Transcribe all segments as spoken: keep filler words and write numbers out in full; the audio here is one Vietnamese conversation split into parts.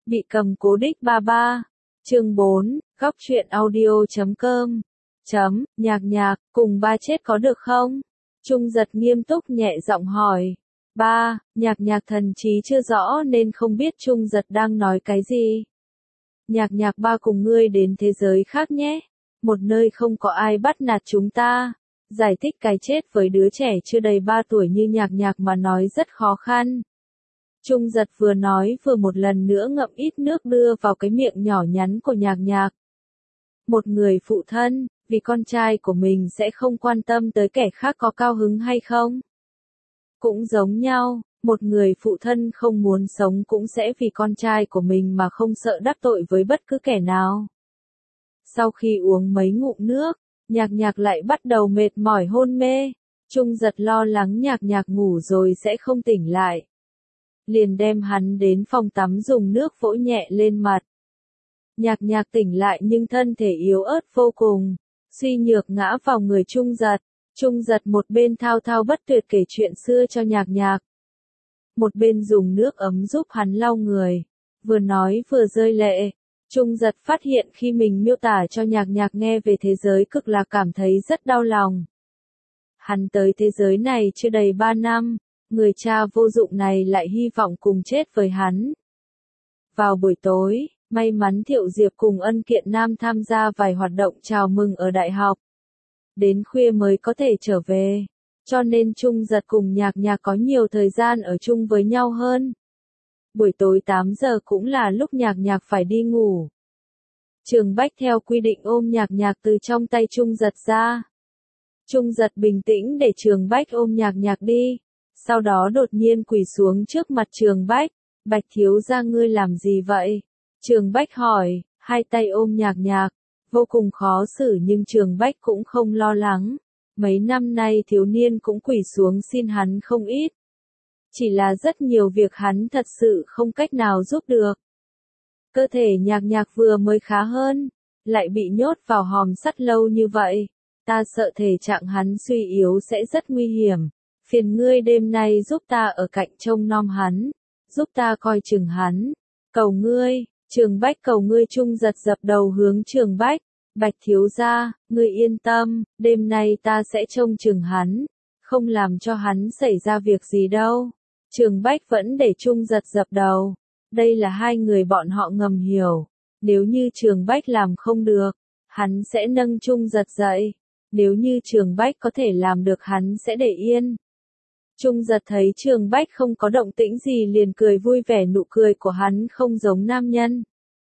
Bị cầm cố đích ba ba. Chương bốn, góc truyện audio chấm com. Chấm, nhạc nhạc, cùng ba chết có được không? Trung Giật nghiêm túc nhẹ giọng hỏi. Ba, nhạc nhạc thần trí chưa rõ nên không biết Trung Giật đang nói cái gì. Nhạc nhạc ba cùng ngươi đến thế giới khác nhé. Một nơi không có ai bắt nạt chúng ta. Giải thích cái chết với đứa trẻ chưa đầy ba tuổi như nhạc nhạc mà nói rất khó khăn. Trung Giật vừa nói vừa một lần nữa ngậm ít nước đưa vào cái miệng nhỏ nhắn của nhạc nhạc. Một người phụ thân, vì con trai của mình sẽ không quan tâm tới kẻ khác có cao hứng hay không. Cũng giống nhau, một người phụ thân không muốn sống cũng sẽ vì con trai của mình mà không sợ đắc tội với bất cứ kẻ nào. Sau khi uống mấy ngụm nước, nhạc nhạc lại bắt đầu mệt mỏi hôn mê. Trung Giật lo lắng nhạc nhạc ngủ rồi sẽ không tỉnh lại. Liền đem hắn đến phòng tắm dùng nước vỗ nhẹ lên mặt. Nhạc nhạc tỉnh lại nhưng thân thể yếu ớt vô cùng, suy nhược ngã vào người Trung Giật. Trung Giật một bên thao thao bất tuyệt kể chuyện xưa cho nhạc nhạc. Một bên dùng nước ấm giúp hắn lau người, vừa nói vừa rơi lệ. Trung Giật phát hiện khi mình miêu tả cho nhạc nhạc nghe về thế giới cực lạc cảm thấy rất đau lòng. Hắn tới thế giới này chưa đầy ba năm, người cha vô dụng này lại hy vọng cùng chết với hắn. Vào buổi tối, may mắn Thiệu Diệp cùng Ân Kiện Nam tham gia vài hoạt động chào mừng ở đại học. Đến khuya mới có thể trở về, cho nên Trung Giật cùng nhạc nhạc có nhiều thời gian ở chung với nhau hơn. Buổi tối tám giờ cũng là lúc nhạc nhạc phải đi ngủ. Trường Bách theo quy định ôm nhạc nhạc từ trong tay Trung Giật ra. Trung Giật bình tĩnh để Trường Bách ôm nhạc nhạc đi, sau đó đột nhiên quỳ xuống trước mặt Trường Bách. Bạch thiếu gia ngươi làm gì vậy? Trường Bách hỏi, hai tay ôm nhạc nhạc, vô cùng khó xử nhưng Trường Bách cũng không lo lắng. Mấy năm nay thiếu niên cũng quỳ xuống xin hắn không ít. Chỉ là rất nhiều việc hắn thật sự không cách nào giúp được. Cơ thể nhạc nhạc vừa mới khá hơn, lại bị nhốt vào hòm sắt lâu như vậy. Ta sợ thể trạng hắn suy yếu sẽ rất nguy hiểm. Phiền ngươi đêm nay giúp ta ở cạnh trông nom hắn, giúp ta coi chừng hắn. Cầu ngươi, Trường Bách cầu ngươi. Trung Giật dập đầu hướng Trường Bách. Bạch thiếu gia, ngươi yên tâm, đêm nay ta sẽ trông chừng hắn, không làm cho hắn xảy ra việc gì đâu. Trường Bách vẫn để Trung Giật dập đầu. Đây là hai người bọn họ ngầm hiểu. Nếu như Trường Bách làm không được, hắn sẽ nâng Trung Giật dậy. Nếu như Trường Bách có thể làm được hắn sẽ để yên. Trung Giật thấy Trường Bách không có động tĩnh gì liền cười vui vẻ, nụ cười của hắn không giống nam nhân.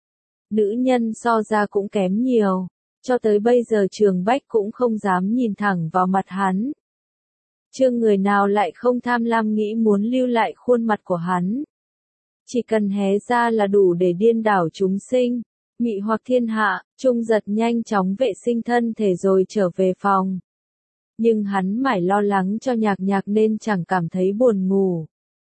Nữ nhân so ra cũng kém nhiều, cho tới bây giờ Trường Bách cũng không dám nhìn thẳng vào mặt hắn. Chương người nào lại không tham lam nghĩ muốn lưu lại khuôn mặt của hắn. Chỉ cần hé ra là đủ để điên đảo chúng sinh, mị hoặc thiên hạ. Trung Giật nhanh chóng vệ sinh thân thể rồi trở về phòng. Nhưng hắn mải lo lắng cho nhạc nhạc nên chẳng cảm thấy buồn ngủ.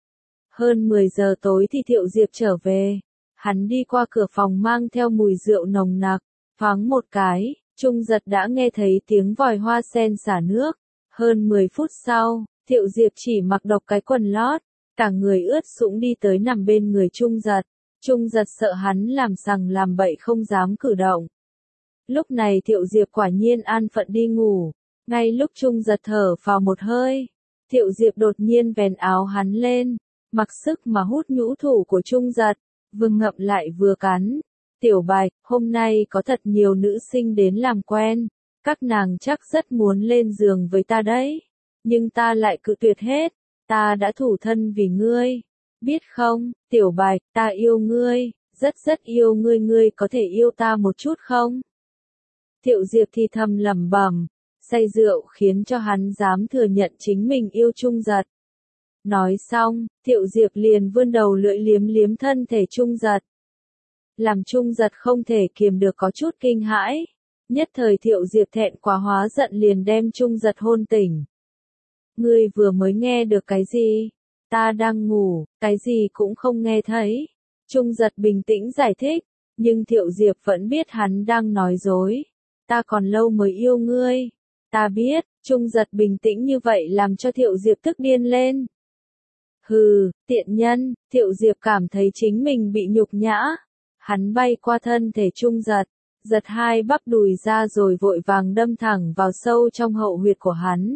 Hơn mười giờ tối thì Thiệu Diệp trở về. Hắn đi qua cửa phòng mang theo mùi rượu nồng nặc. Thoáng một cái, Trung Giật đã nghe thấy tiếng vòi hoa sen xả nước. Hơn mười phút sau, Thiệu Diệp chỉ mặc độc cái quần lót, cả người ướt sũng đi tới nằm bên người Trung Giật. Trung Giật sợ hắn làm sằng làm bậy không dám cử động. Lúc này Thiệu Diệp quả nhiên an phận đi ngủ. Ngay lúc Trung Giật thở vào một hơi, Thiệu Diệp đột nhiên vén áo hắn lên, mặc sức mà hút nhũ thủ của Trung Giật, vừa ngậm lại vừa cắn. Tiểu Bạch, hôm nay có thật nhiều nữ sinh đến làm quen, các nàng chắc rất muốn lên giường với ta đấy, nhưng ta lại cự tuyệt hết, ta đã thủ thân vì ngươi, biết không, Tiểu Bạch, ta yêu ngươi, rất rất yêu ngươi, ngươi có thể yêu ta một chút không? Thiệu Diệp thì thầm lẩm bẩm. Say rượu khiến cho hắn dám thừa nhận chính mình yêu Trung Giật. Nói xong, Thiệu Diệp liền vươn đầu lưỡi liếm liếm thân thể Trung Giật. Làm Trung Giật không thể kiềm được có chút kinh hãi. Nhất thời Thiệu Diệp thẹn quá hóa giận liền đem Trung Giật hôn tỉnh. Ngươi vừa mới nghe được cái gì? Ta đang ngủ, cái gì cũng không nghe thấy. Trung Giật bình tĩnh giải thích, nhưng Thiệu Diệp vẫn biết hắn đang nói dối. Ta còn lâu mới yêu ngươi. Ta biết. Trung Giật bình tĩnh như vậy làm cho Thiệu Diệp tức điên lên. Hừ, tiện nhân, Thiệu Diệp cảm thấy chính mình bị nhục nhã. Hắn bay qua thân thể Trung Giật, giật hai bắp đùi ra rồi vội vàng đâm thẳng vào sâu trong hậu huyệt của hắn.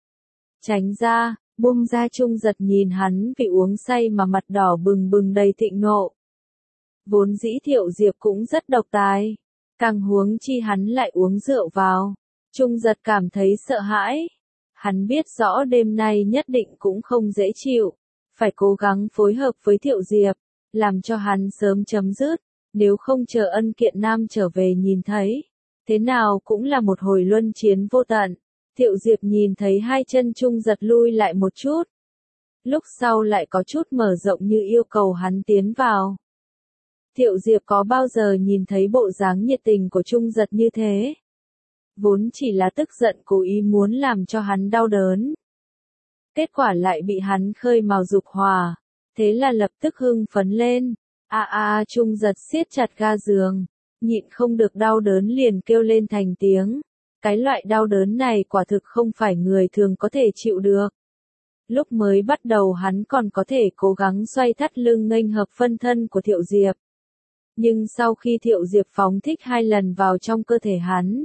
Tránh ra, buông ra. Trung Giật nhìn hắn vì uống say mà mặt đỏ bừng bừng đầy thịnh nộ. Vốn dĩ Thiệu Diệp cũng rất độc tài, càng huống chi hắn lại uống rượu vào. Trung Giật cảm thấy sợ hãi. Hắn biết rõ đêm nay nhất định cũng không dễ chịu, phải cố gắng phối hợp với Thiệu Diệp, làm cho hắn sớm chấm dứt, nếu không chờ Ân Kiện Nam trở về nhìn thấy, thế nào cũng là một hồi luân chiến vô tận. Thiệu Diệp nhìn thấy hai chân Trung Giật lui lại một chút, lúc sau lại có chút mở rộng như yêu cầu hắn tiến vào. Thiệu Diệp có bao giờ nhìn thấy bộ dáng nhiệt tình của Trung Giật như thế? Vốn chỉ là tức giận cố ý muốn làm cho hắn đau đớn. Kết quả lại bị hắn khơi mào dục hòa, thế là lập tức hưng phấn lên. A a a Trung Giật siết chặt ga giường, nhịn không được đau đớn liền kêu lên thành tiếng. Cái loại đau đớn này quả thực không phải người thường có thể chịu được. Lúc mới bắt đầu hắn còn có thể cố gắng xoay thắt lưng nghênh hợp phân thân của Thiệu Diệp. Nhưng sau khi Thiệu Diệp phóng thích hai lần vào trong cơ thể hắn,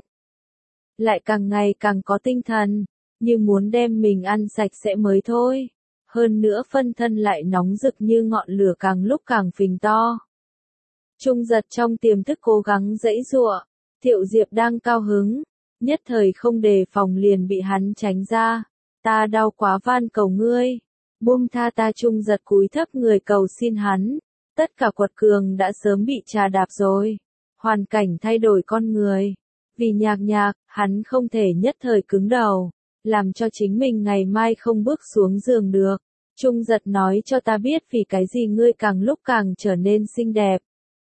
lại càng ngày càng có tinh thần, như muốn đem mình ăn sạch sẽ mới thôi. Hơn nữa phân thân lại nóng rực như ngọn lửa càng lúc càng phình to. Trung Giật trong tiềm thức cố gắng giãy giụa, Thiệu Diệp đang cao hứng, nhất thời không đề phòng liền bị hắn tránh ra. Ta đau quá, van cầu ngươi, buông tha ta. Trung Giật cúi thấp người cầu xin hắn. Tất cả quật cường đã sớm bị trà đạp rồi. Hoàn cảnh thay đổi con người. Vì Nhạc Nhạc, hắn không thể nhất thời cứng đầu, làm cho chính mình ngày mai không bước xuống giường được. Trung Giật nói cho ta biết vì cái gì ngươi càng lúc càng trở nên xinh đẹp.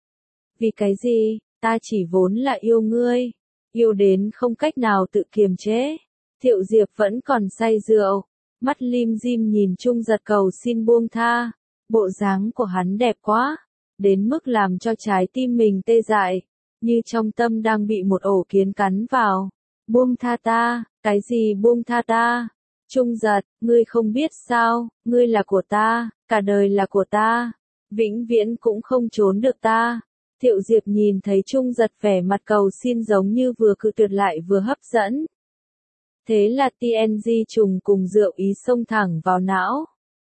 Vì cái gì, ta chỉ vốn là yêu ngươi, yêu đến không cách nào tự kiềm chế. Thiệu Diệp vẫn còn say rượu, mắt lim dim nhìn Trung Giật cầu xin buông tha. Bộ dáng của hắn đẹp quá, đến mức làm cho trái tim mình tê dại, như trong tâm đang bị một ổ kiến cắn vào. Buông tha ta, cái gì buông tha ta? Trung Giật, ngươi không biết sao, ngươi là của ta, cả đời là của ta, vĩnh viễn cũng không trốn được ta. Thiệu Diệp nhìn thấy Trung Giật vẻ mặt cầu xin giống như vừa cự tuyệt lại vừa hấp dẫn. Thế là tê en giê trùng cùng rượu ý xông thẳng vào não.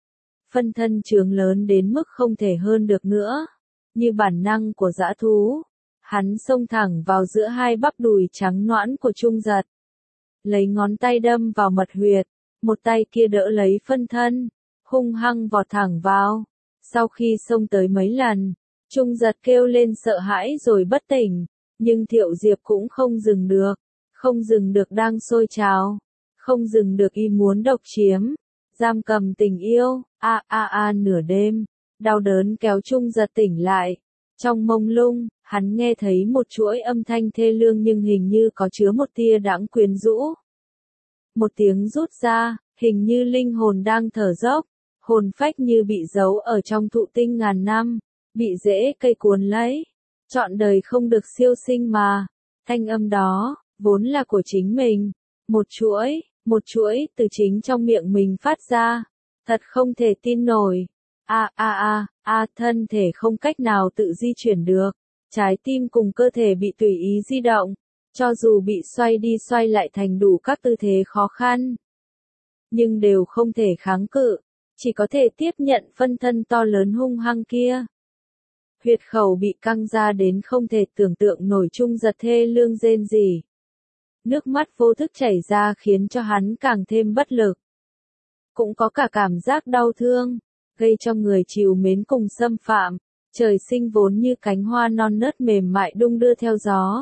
Phân thân trướng lớn đến mức không thể hơn được nữa. Như bản năng của dã thú, hắn xông thẳng vào giữa hai bắp đùi trắng nõn của Trung Giật. Lấy ngón tay đâm vào mật huyệt, một tay kia đỡ lấy phân thân, hung hăng vọt thẳng vào. Sau khi xông tới mấy lần, Trung Giật kêu lên sợ hãi rồi bất tỉnh, nhưng Thiệu Diệp cũng không dừng được, không dừng được đang sôi trào, không dừng được y muốn độc chiếm, giam cầm tình yêu. A a a nửa đêm, đau đớn kéo Trung Giật tỉnh lại. Trong mông lung, hắn nghe thấy một chuỗi âm thanh thê lương nhưng hình như có chứa một tia đãng quyến rũ. Một tiếng rút ra, hình như linh hồn đang thở dốc, hồn phách như bị giấu ở trong thụ tinh ngàn năm, bị rễ cây cuốn lấy, trọn đời không được siêu sinh mà. Thanh âm đó, vốn là của chính mình, một chuỗi, một chuỗi từ chính trong miệng mình phát ra, thật không thể tin nổi. A a a, a thân thể không cách nào tự di chuyển được, trái tim cùng cơ thể bị tùy ý di động, cho dù bị xoay đi xoay lại thành đủ các tư thế khó khăn, nhưng đều không thể kháng cự, chỉ có thể tiếp nhận phân thân to lớn hung hăng kia. Huyệt khẩu bị căng ra đến không thể tưởng tượng nổi. Trung Giật thê lương rên rỉ. Nước mắt vô thức chảy ra khiến cho hắn càng thêm bất lực. Cũng có cả cảm giác đau thương, gây cho người trìu mến cùng xâm phạm. Trời sinh vốn như cánh hoa non nớt mềm mại đung đưa theo gió.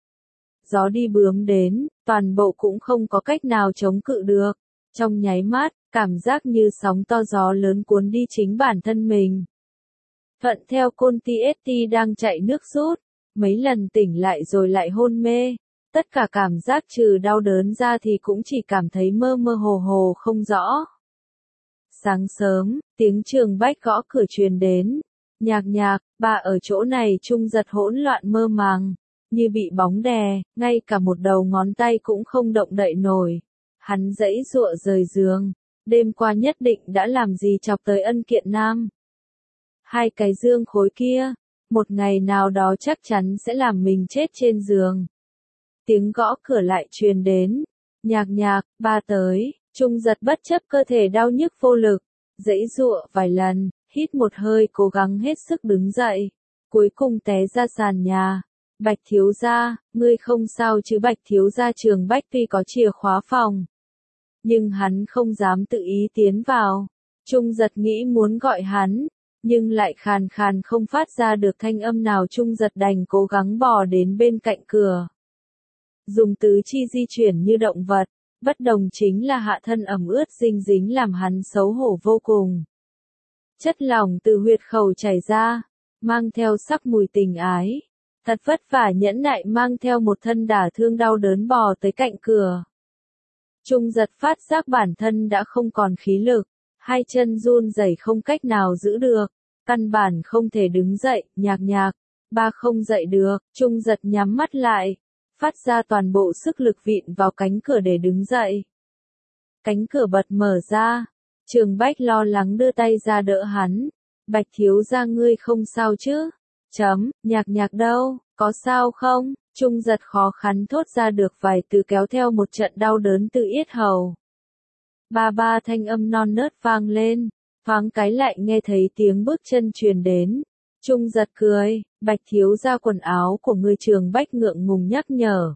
Gió đi bướm đến, toàn bộ cũng không có cách nào chống cự được. Trong nháy mắt, cảm giác như sóng to gió lớn cuốn đi chính bản thân mình. Thuận theo côn tê ét tê đang chạy nước rút, mấy lần tỉnh lại rồi lại hôn mê. Tất cả cảm giác trừ đau đớn ra thì cũng chỉ cảm thấy mơ mơ hồ hồ không rõ. Sáng sớm, tiếng Trường Bách gõ cửa truyền đến. Nhạc Nhạc, bà ở chỗ này. Trung Giật hỗn loạn mơ màng, như bị bóng đè, ngay cả một đầu ngón tay cũng không động đậy nổi. Hắn giãy giụa rời giường, đêm qua nhất định đã làm gì chọc tới Ân Kiện Nam. Hai cái dương khối kia, một ngày nào đó chắc chắn sẽ làm mình chết trên giường. Tiếng gõ cửa lại truyền đến. Nhạc nhạc, ba tới. Trung giật bất chấp cơ thể đau nhức vô lực, giãy giụa vài lần, hít một hơi cố gắng hết sức đứng dậy. Cuối cùng té ra sàn nhà. Bạch thiếu gia, ngươi không sao chứ? Bạch thiếu gia Trường Bách tuy có chìa khóa phòng, nhưng hắn không dám tự ý tiến vào. Trung giật nghĩ muốn gọi hắn, nhưng lại khàn khàn không phát ra được thanh âm nào. Trung giật đành cố gắng bò đến bên cạnh cửa. Dùng tứ chi di chuyển như động vật, bất đồng chính là hạ thân ẩm ướt dinh dính làm hắn xấu hổ vô cùng. Chất lỏng từ huyệt khẩu chảy ra, mang theo sắc mùi tình ái. Thật vất vả nhẫn nại mang theo một thân đả thương đau đớn bò tới cạnh cửa. Trung giật phát giác bản thân đã không còn khí lực, hai chân run rẩy không cách nào giữ được, căn bản không thể đứng dậy. Nhạc nhạc, ba không dậy được. Trung giật nhắm mắt lại, phát ra toàn bộ sức lực vịn vào cánh cửa để đứng dậy. Cánh cửa bật mở ra, Trường Bách lo lắng đưa tay ra đỡ hắn. Bạch thiếu gia ngươi không sao chứ? Chấm, nhạc nhạc đâu, có sao không? Trung giật khó khăn thốt ra được vài từ kéo theo một trận đau đớn từ yết hầu. Ba ba thanh âm non nớt vang lên, thoáng cái lại nghe thấy tiếng bước chân truyền đến. Trung giật cười, Bạch thiếu gia quần áo của ngươi. Trường Bách ngượng ngùng nhắc nhở.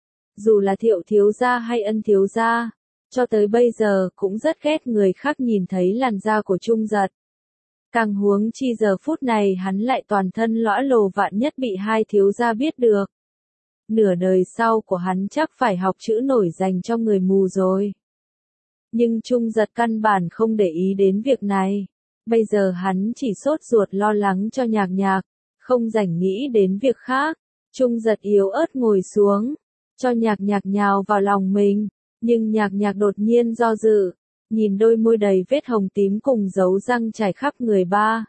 Dù là Thiệu thiếu gia hay Ân thiếu gia, cho tới bây giờ cũng rất ghét người khác nhìn thấy làn da của Trung giật. Càng huống chi giờ phút này hắn lại toàn thân lõa lồ, vạn nhất bị hai thiếu gia biết được. Nửa đời sau của hắn chắc phải học chữ nổi dành cho người mù rồi. Nhưng Trung giật căn bản không để ý đến việc này. Bây giờ hắn chỉ sốt ruột lo lắng cho nhạc nhạc, không rảnh nghĩ đến việc khác. Trung giật yếu ớt ngồi xuống, cho nhạc nhạc nhào vào lòng mình, nhưng nhạc nhạc đột nhiên do dự, nhìn đôi môi đầy vết hồng tím cùng dấu răng trải khắp người ba.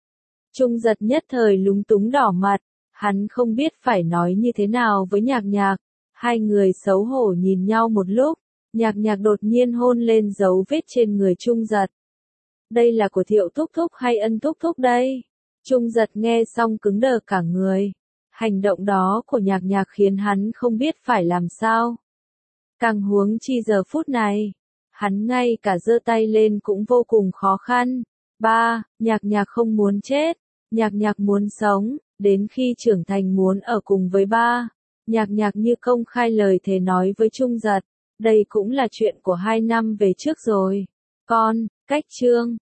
Trung giật nhất thời lúng túng đỏ mặt, hắn không biết phải nói như thế nào với nhạc nhạc. Hai người xấu hổ nhìn nhau một lúc, nhạc nhạc đột nhiên hôn lên dấu vết trên người Trung giật. Đây là của Thiệu thúc thúc hay Ân thúc thúc đây? Trung giật nghe xong cứng đờ cả người. Hành động đó của nhạc nhạc khiến hắn không biết phải làm sao. Càng huống chi giờ phút này, hắn ngay cả giơ tay lên cũng vô cùng khó khăn. Ba, nhạc nhạc không muốn chết, nhạc nhạc muốn sống, đến khi trưởng thành muốn ở cùng với ba. Nhạc nhạc như công khai lời thề nói với Trung giật, đây cũng là chuyện của hai năm về trước rồi. Con, cách chương